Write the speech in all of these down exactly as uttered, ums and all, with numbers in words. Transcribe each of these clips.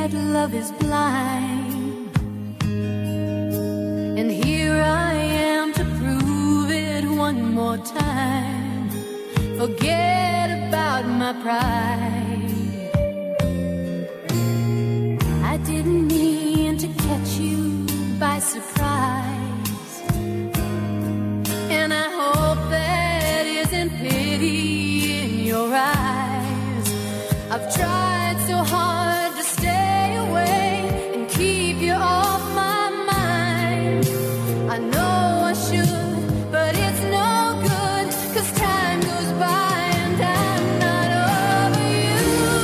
that love is blind, and here I am to prove it one more time. Forget about my pride. I didn't mean to catch you by surprise, and I hope that isn't pity in your eyes. I've tried so hard to stay away and keep you off my mind. I know I should, but it's no good, 'cause time goes by and I'm not over you.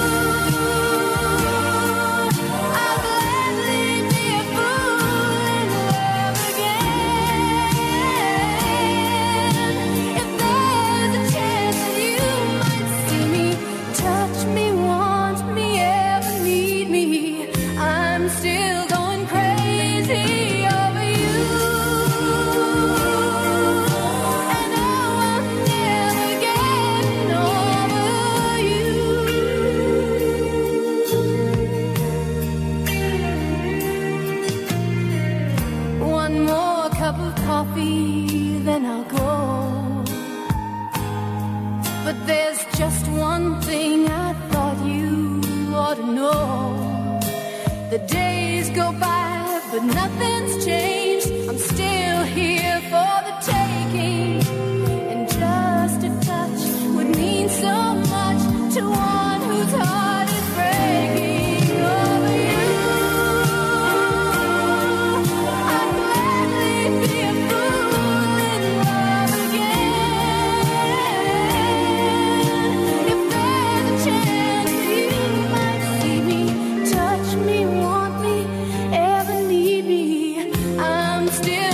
I'll gladly be a fool in love again. If there's a chance that you might see me, touch me, want me, ever need me, I'm still going crazy over you. And oh, I'm never getting over you. One more cup of coffee, then I'll go. But there's just one thing I thought you ought to know. The days go by, but nothing's changed. I'm still here for the taking, and just a touch would mean so much to one whose heart is breaking over you. I'd gladly be a fool in love again. If there's a chance that you might see me, touch me, want me, ever need me, I'm still